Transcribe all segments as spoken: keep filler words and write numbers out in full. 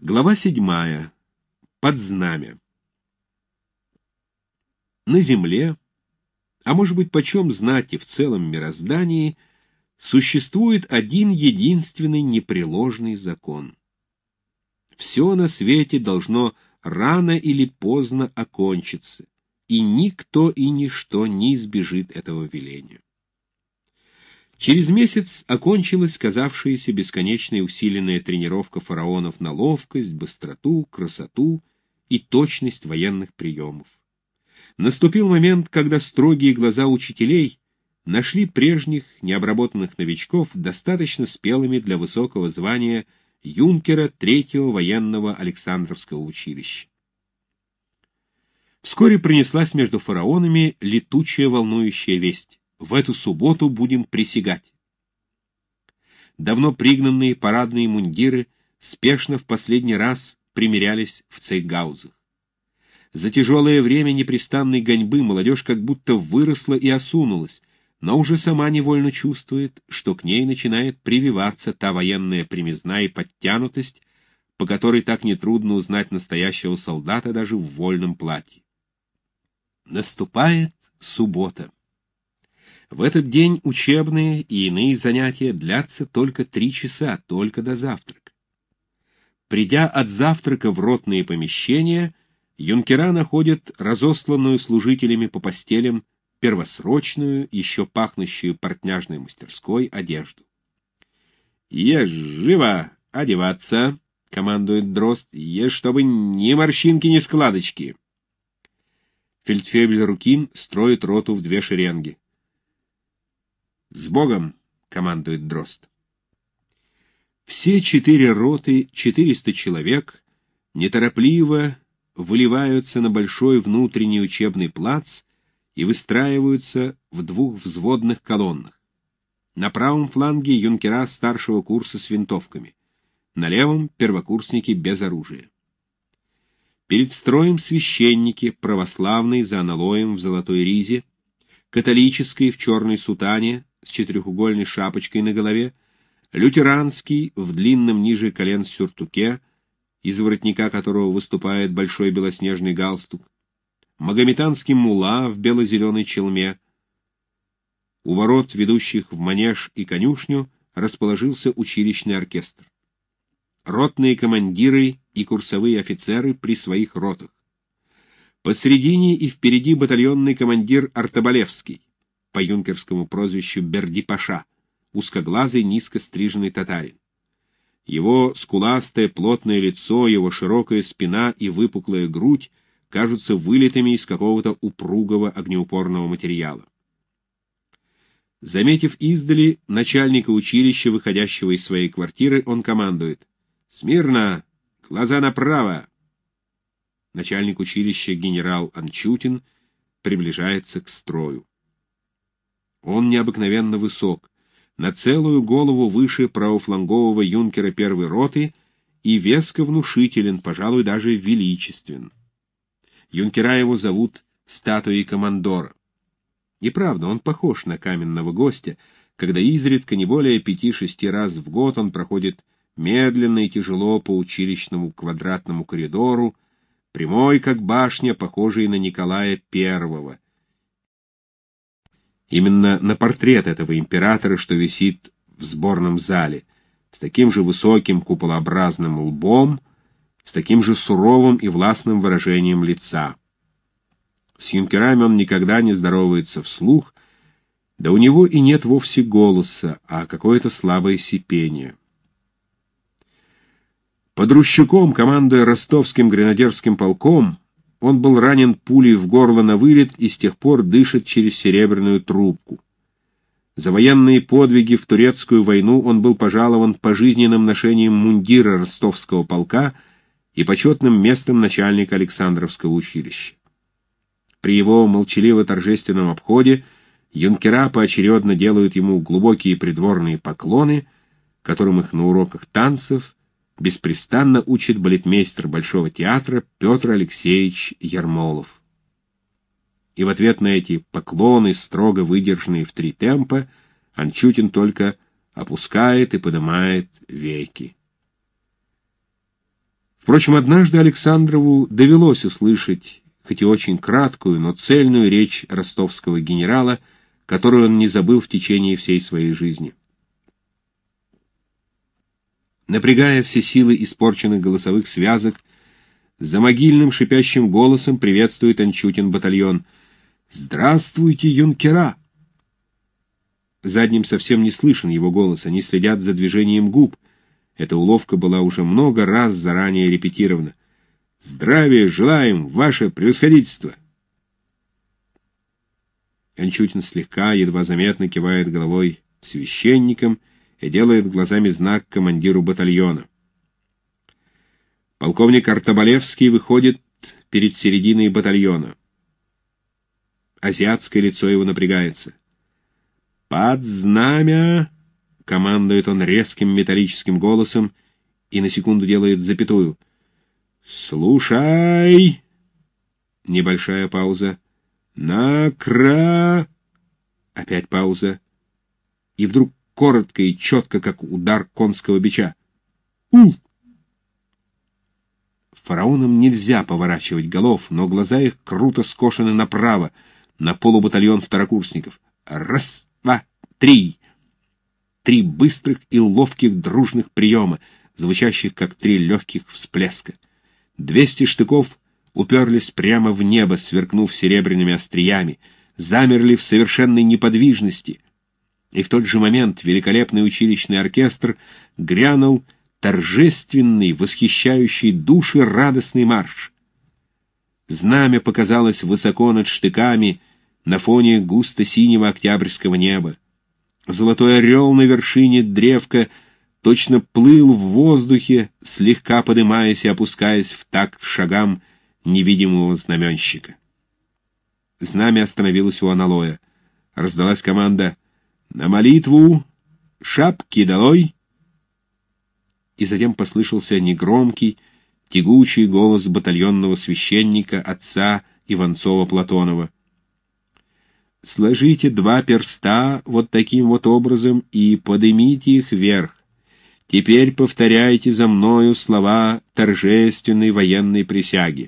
Глава седьмая. Под знамя. На земле, а может быть, почем знать и в целом мироздании, существует один единственный непреложный закон. Все на свете должно рано или поздно окончиться, и никто и ничто не избежит этого веления. Через месяц окончилась казавшаяся бесконечной усиленная тренировка фараонов на ловкость, быстроту, красоту и точность военных приемов. Наступил момент, когда строгие глаза учителей нашли прежних необработанных новичков достаточно спелыми для высокого звания юнкера Третьего военного Александровского училища. Вскоре пронеслась между фараонами летучая волнующая весть: в эту субботу будем присягать. Давно пригнанные парадные мундиры спешно в последний раз примерялись в цейгаузах. За тяжелое время непрестанной гоньбы молодежь как будто выросла и осунулась, но уже сама невольно чувствует, что к ней начинает прививаться та военная премизна и подтянутость, по которой так нетрудно узнать настоящего солдата даже в вольном платье. Наступает суббота. В этот день учебные и иные занятия длятся только три часа, только до завтрака. Придя от завтрака в ротные помещения, юнкера находят разосланную служителями по постелям первосрочную, еще пахнущую портняжной мастерской, одежду. «Ешь живо одеваться!» — командует Дрозд. «Ешь, чтобы ни морщинки, ни складочки!» Фельдфебель Рукин строит роту в две шеренги. «С Богом!» — командует Дрозд. Все четыре роты, четыреста человек, неторопливо выливаются на большой внутренний учебный плац и выстраиваются в двух взводных колоннах. На правом фланге юнкера старшего курса с винтовками, на левом — первокурсники без оружия. Перед строем священники, православный за аналоем в золотой ризе, католический в черной сутане с четырехугольной шапочкой на голове, лютеранский в длинном ниже колен сюртуке, из воротника которого выступает большой белоснежный галстук, магометанский мулла в бело-зеленой челме. У ворот, ведущих в манеж и конюшню, расположился училищный оркестр. Ротные командиры и курсовые офицеры при своих ротах. Посредине и впереди батальонный командир Артобалевский, по юнкерскому прозвищу Берди-паша, узкоглазый, низко стриженный татарин. Его скуластое плотное лицо, его широкая спина и выпуклая грудь кажутся вылитыми из какого-то упругого огнеупорного материала. Заметив издали начальника училища, выходящего из своей квартиры, он командует: «Смирно! Глаза направо!» Начальник училища генерал Анчутин приближается к строю. Он необыкновенно высок, на целую голову выше правофлангового юнкера первой роты и веско внушителен, пожалуй, даже величествен. Юнкера его зовут статуей командора. И правда, он похож на каменного гостя, когда изредка не более пяти-шести раз в год он проходит медленно и тяжело по училищному квадратному коридору, прямой как башня, похожий на Николая Первого. Именно на портрет этого императора, что висит в сборном зале, с таким же высоким куполообразным лбом, с таким же суровым и властным выражением лица. С юнкерами он никогда не здоровается вслух, да у него и нет вовсе голоса, а какое-то слабое сипение. Под Рущуком, командуя ростовским гренадерским полком, он был ранен пулей в горло на вылет и с тех пор дышит через серебряную трубку. За военные подвиги в турецкую войну он был пожалован пожизненным ношением мундира ростовского полка и почетным местом начальника Александровского училища. При его молчаливо-торжественном обходе юнкера поочередно делают ему глубокие придворные поклоны, которым их на уроках танцев беспрестанно учит балетмейстер Большого театра Петр Алексеевич Ермолов. И в ответ на эти поклоны, строго выдержанные в три темпа, Анчутин только опускает и поднимает веки. Впрочем, однажды Александрову довелось услышать, хоть и очень краткую, но цельную речь ростовского генерала, которую он не забыл в течение всей своей жизни. Напрягая все силы испорченных голосовых связок, за могильным шипящим голосом приветствует Анчутин батальон. «Здравствуйте, юнкера!» Задним совсем не слышен его голос, они следят за движением губ. Эта уловка была уже много раз заранее репетирована. «Здравия желаем, ваше превосходительство!» Анчутин слегка, едва заметно кивает головой священникам и делает глазами знак командиру батальона. Полковник Артобалевский выходит перед серединой батальона. Азиатское лицо его напрягается. «Под знамя!» — командует он резким металлическим голосом и на секунду делает запятую. «Слушай!» Небольшая пауза. «На-кра!» Опять пауза. И вдруг коротко и четко, как удар конского бича. «У!» Фараонам нельзя поворачивать голов, но глаза их круто скошены направо, на полубатальон второкурсников. Раз, два, три. Три быстрых и ловких дружных приема, звучащих как три легких всплеска. Двести штыков уперлись прямо в небо, сверкнув серебряными остриями, замерли в совершенной неподвижности. И в тот же момент великолепный училищный оркестр грянул торжественный, восхищающий души радостный марш. Знамя показалось высоко над штыками на фоне густо-синего октябрьского неба. Золотой орел на вершине древка точно плыл в воздухе, слегка подымаясь и опускаясь в такт шагам невидимого знаменщика. Знамя остановилось у аналоя. Раздалась команда «На молитву! Шапки долой!» И затем послышался негромкий, тягучий голос батальонного священника отца Иванцова-Платонова. «Сложите два перста вот таким вот образом и поднимите их вверх. Теперь повторяйте за мною слова торжественной военной присяги».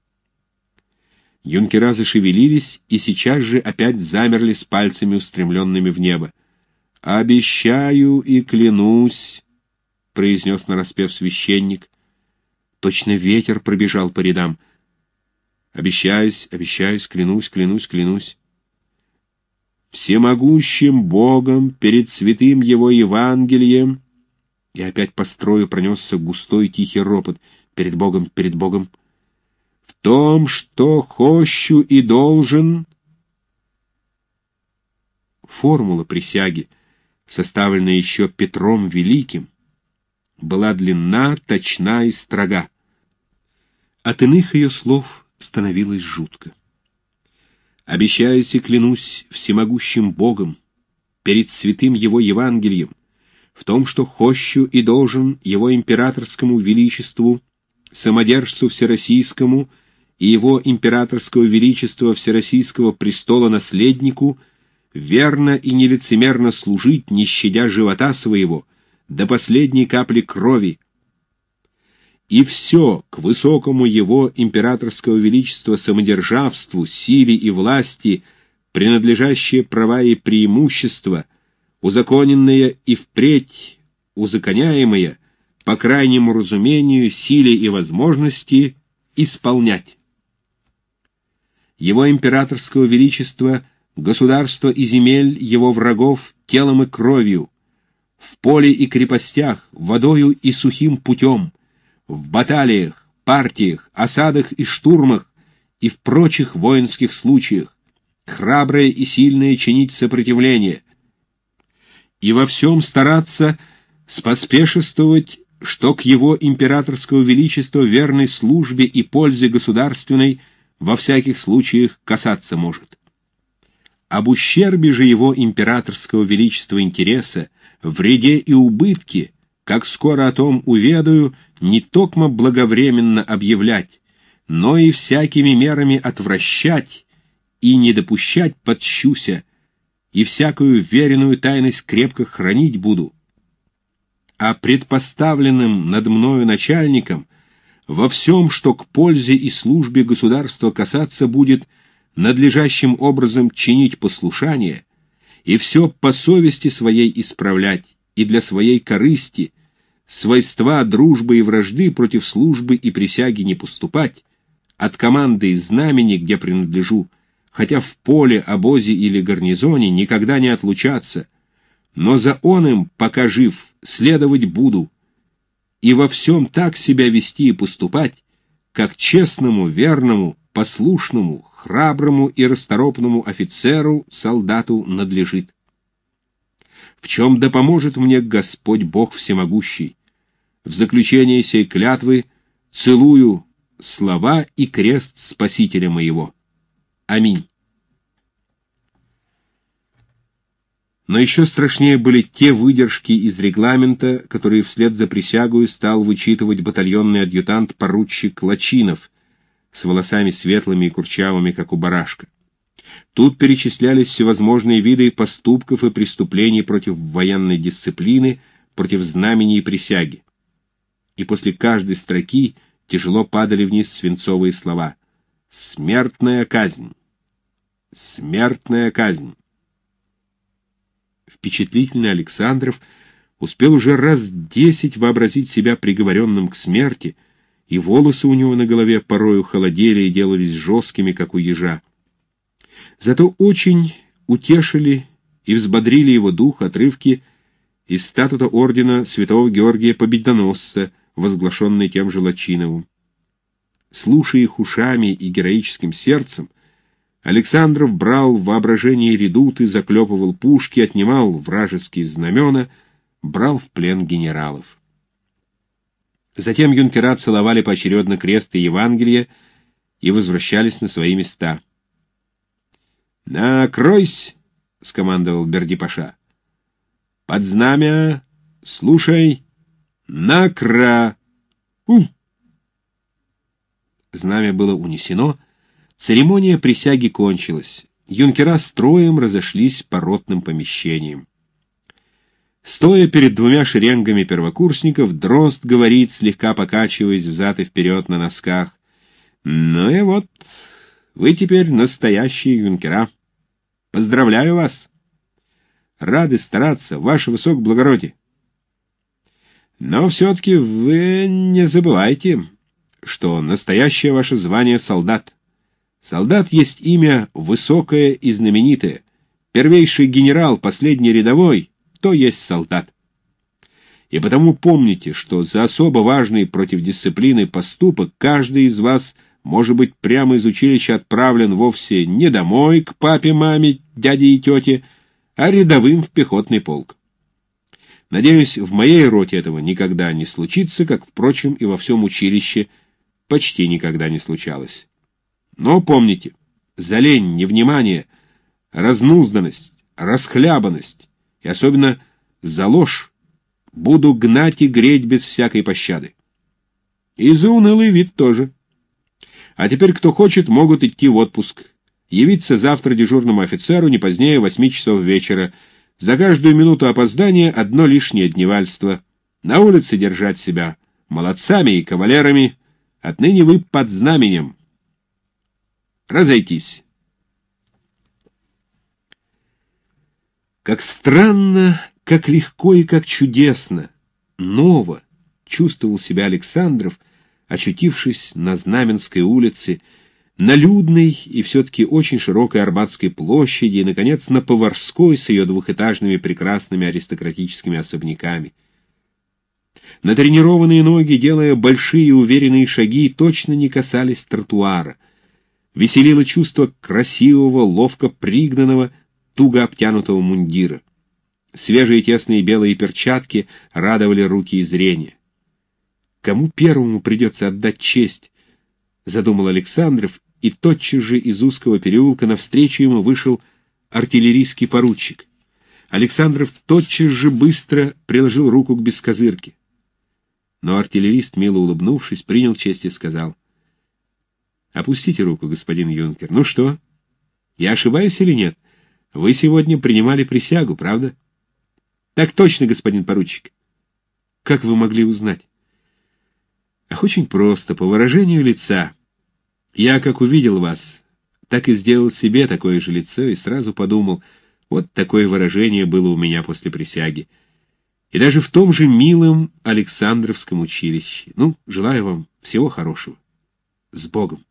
Юнкера зашевелились и сейчас же опять замерли с пальцами, устремленными в небо. «Обещаю и клянусь», — произнес нараспев священник. Точно ветер пробежал по рядам. «Обещаюсь, обещаюсь, клянусь, клянусь, клянусь. Всемогущим Богом перед святым Его Евангелием». И опять по строю пронесся густой тихий ропот. «Перед Богом, перед Богом». «В том, что хощу и должен...» Формула присяги, составленная еще Петром Великим, была длинна, точна и строга. От иных ее слов становилось жутко. «Обещаюсь и клянусь всемогущим Богом перед святым Его Евангелием в том, что хощу и должен Его императорскому величеству, самодержцу всероссийскому и Его императорского величества всероссийского престола наследнику верно и нелицемерно служить, не щадя живота своего, до последней капли крови, и все к высокому Его императорского величества самодержавству, силе и власти, принадлежащие права и преимущества, узаконенные и впредь узаконяемые, по крайнему разумению, силе и возможности исполнять. Его императорского величества, государства и земель его врагов телом и кровью, в поле и крепостях, водою и сухим путем, в баталиях, партиях, осадах и штурмах и в прочих воинских случаях, храброе и сильное чинить сопротивление, и во всем стараться споспешествовать, что к Его императорского величества верной службе и пользе государственной во всяких случаях касаться может. Об ущербе же Его императорского величества интереса, вреде и убытке, как скоро о том уведаю, не токмо благовременно объявлять, но и всякими мерами отвращать и не допущать подщуся, и всякую веренную тайность крепко хранить буду. А предпоставленным над мною начальником во всем, что к пользе и службе государства касаться будет, надлежащим образом чинить послушание и все по совести своей исправлять, и для своей корысти, свойства дружбы и вражды против службы и присяги не поступать, от команды и знамени, где принадлежу, хотя в поле, обозе или гарнизоне, никогда не отлучаться, но за оным, пока жив, следовать буду, и во всем так себя вести и поступать, как честному, верному, послушному, храброму и расторопному офицеру, солдату надлежит. В чем да поможет мне Господь Бог Всемогущий. В заключение сей клятвы целую слова и крест Спасителя моего. Аминь. Но еще страшнее были те выдержки из регламента, которые вслед за присягою стал вычитывать батальонный адъютант-поручик Лачинов с волосами светлыми и курчавыми, как у барашка. Тут перечислялись всевозможные виды поступков и преступлений против военной дисциплины, против знамени и присяги. И после каждой строки тяжело падали вниз свинцовые слова: «Смертная казнь! Смертная казнь!» Впечатлительный Александров успел уже раз десять вообразить себя приговоренным к смерти, и волосы у него на голове порою холодели и делались жесткими, как у ежа. Зато очень утешили и взбодрили его дух отрывки из статута ордена святого Георгия Победоносца, возглашенный тем же Лачиновым. Слушая их ушами и героическим сердцем, Александров брал в воображении редуты, заклепывал пушки, отнимал вражеские знамена, брал в плен генералов. Затем юнкера целовали поочередно крест и Евангелие и возвращались на свои места. «Накройсь!» — скомандовал Берди-паша. «Под знамя! Слушай! Накра! Ум!» Знамя было унесено, церемония присяги кончилась. Юнкера строем разошлись по ротным помещениям. Стоя перед двумя шеренгами первокурсников, Дрозд говорит, слегка покачиваясь взад и вперед на носках: «Ну и вот, вы теперь настоящие юнкера. Поздравляю вас! Рады стараться, ваше высокоблагородие. Но все-таки вы не забывайте, что настоящее ваше звание — солдат. Солдат есть имя высокое и знаменитое. Первейший генерал, последний рядовой — то есть солдат. И потому помните, что за особо важный против дисциплины поступок каждый из вас может быть прямо из училища отправлен вовсе не домой к папе, маме, дяде и тете, а рядовым в пехотный полк. Надеюсь, в моей роте этого никогда не случится, как, впрочем, и во всем училище почти никогда не случалось. Но помните, за лень, невнимание, разнузданность, расхлябанность и особенно за ложь буду гнать и греть без всякой пощады. И за унылый вид тоже. А теперь, кто хочет, могут идти в отпуск. Явиться завтра дежурному офицеру не позднее восьми часов вечера. За каждую минуту опоздания одно лишнее дневальство. На улице держать себя молодцами и кавалерами. Отныне вы под знаменем. Разойтись. Как странно, как легко и как чудесно, ново чувствовал себя Александров, очутившись на Знаменской улице, на людной и все-таки очень широкой Арбатской площади и, наконец, на Поварской с ее двухэтажными прекрасными аристократическими особняками. Натренированные ноги, делая большие уверенные шаги, точно не касались тротуара. Веселило чувство красивого, ловко пригнанного, туго обтянутого мундира. Свежие тесные белые перчатки радовали руки и зрение. Кому первому придется отдать честь, задумал Александров, и тотчас же из узкого переулка навстречу ему вышел артиллерийский поручик. Александров тотчас же быстро приложил руку к бескозырке. Но артиллерист, мило улыбнувшись, принял честь и сказал: «Опустите руку, господин юнкер. Ну что, я ошибаюсь или нет? Вы сегодня принимали присягу, правда?» «Так точно, господин поручик». «Как вы могли узнать?» Ах, очень просто, по выражению лица. Я, как увидел вас, так и сделал себе такое же лицо и сразу подумал, вот такое выражение было у меня после присяги. И даже в том же милом Александровском училище. Ну, желаю вам всего хорошего. С Богом.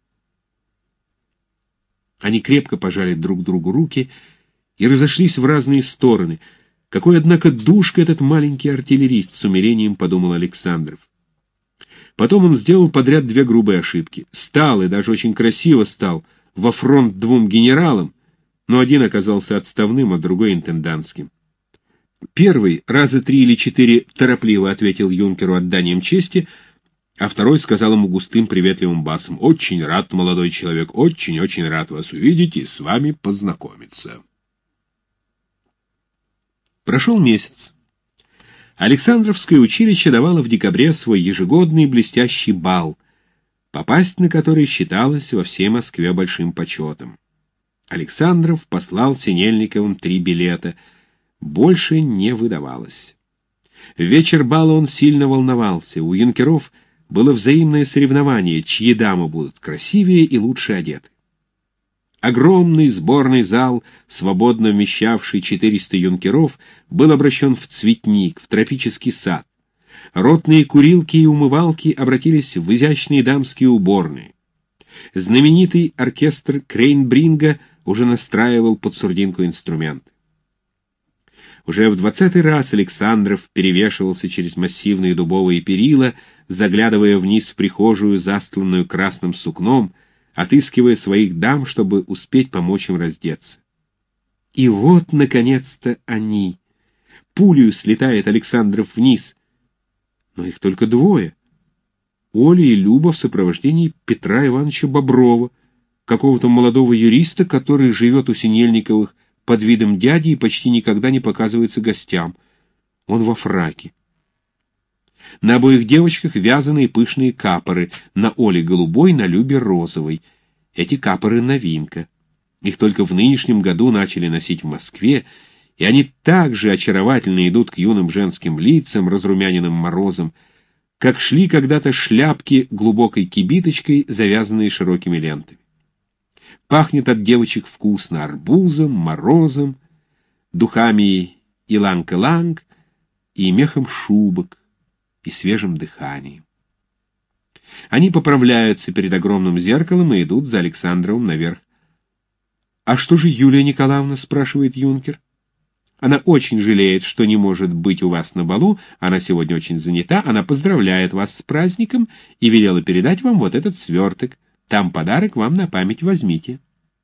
Они крепко пожали друг другу руки и разошлись в разные стороны. Какой, однако, душка этот маленький артиллерист, с умилением подумал Александров. Потом он сделал подряд две грубые ошибки. Стал, и даже очень красиво стал, во фронт двум генералам, но один оказался отставным, а другой интендантским. Первый раза три или четыре торопливо ответил юнкеру отданием чести, а второй сказал ему густым приветливым басом: «Очень рад, молодой человек, очень-очень рад вас увидеть и с вами познакомиться». Прошел месяц. Александровское училище давало в декабре свой ежегодный блестящий бал, попасть на который считалось во всей Москве большим почетом. Александров послал Синельниковым три билета, больше не выдавалось. В вечер бала он сильно волновался, у юнкеров было взаимное соревнование, чьи дамы будут красивее и лучше одеты. Огромный сборный зал, свободно вмещавший четыреста юнкеров, был обращен в цветник, в тропический сад. Ротные курилки и умывалки обратились в изящные дамские уборные. Знаменитый оркестр Крейнбринга уже настраивал под сурдинку инструмент. Уже в двадцатый раз Александров перевешивался через массивные дубовые перила, заглядывая вниз в прихожую, застланную красным сукном, отыскивая своих дам, чтобы успеть помочь им раздеться. И вот, наконец-то, они. Пулею слетает Александров вниз. Но их только двое. Оля и Люба в сопровождении Петра Ивановича Боброва, какого-то молодого юриста, который живет у Синельниковых под видом дяди и почти никогда не показывается гостям. Он во фраке. На обоих девочках вязаные пышные капоры, на Оле голубой, на Любе розовой. Эти капоры новинка. Их только в нынешнем году начали носить в Москве, и они так же очаровательно идут к юным женским лицам, разрумяненным морозом, как шли когда-то шляпки глубокой кибиточкой, завязанные широкими лентами. Пахнет от девочек вкусно арбузом, морозом, духами иланг-иланг и мехом шубок, и свежим дыханием. Они поправляются перед огромным зеркалом и идут за Александровым наверх. «А что же Юлия Николаевна?» — спрашивает юнкер. «Она очень жалеет, что не может быть у вас на балу, она сегодня очень занята, она поздравляет вас с праздником и велела передать вам вот этот сверток. Там подарок, вам на память возьмите».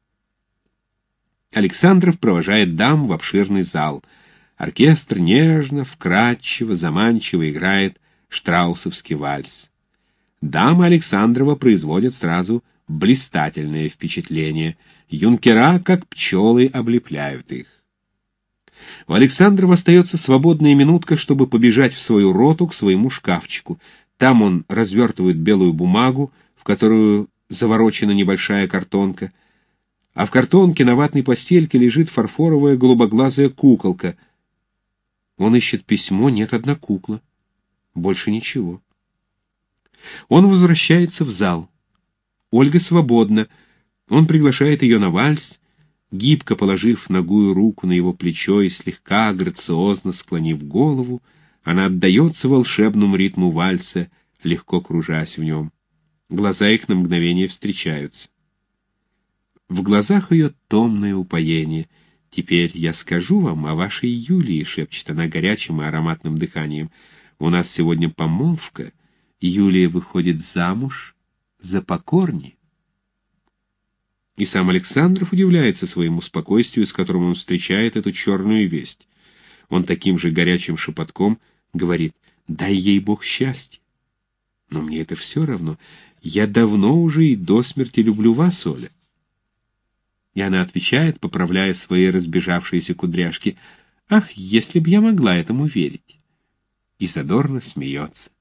Александров провожает дам в обширный зал. Оркестр нежно, вкрадчиво, заманчиво играет штраусовский вальс. Дамы Александрова производят сразу блистательное впечатление. Юнкера, как пчелы, облепляют их. У Александрова остается свободная минутка, чтобы побежать в свою роту к своему шкафчику. Там он развертывает белую бумагу, в которую заворочена небольшая картонка, а в картонке на ватной постельке лежит фарфоровая голубоглазая куколка. Он ищет письмо, нет, одна кукла. Больше ничего. Он возвращается в зал. Ольга свободна. Он приглашает ее на вальс, гибко положив нагую руку на его плечо и слегка грациозно склонив голову, она отдается волшебному ритму вальса, легко кружась в нем. Глаза их на мгновение встречаются. В глазах ее томное упоение. «Теперь я скажу вам о вашей Юлии», — шепчет она горячим и ароматным дыханием. «У нас сегодня помолвка. Юлия выходит замуж за Покорни». И сам Александров удивляется своему спокойствию, с которым он встречает эту черную весть. Он таким же горячим шепотком говорит: «Дай ей Бог счастья». «Но мне это все равно. Я давно уже и до смерти люблю вас, Оля». И она отвечает, поправляя свои разбежавшиеся кудряшки: «Ах, если б я могла этому верить!» И задорно смеется.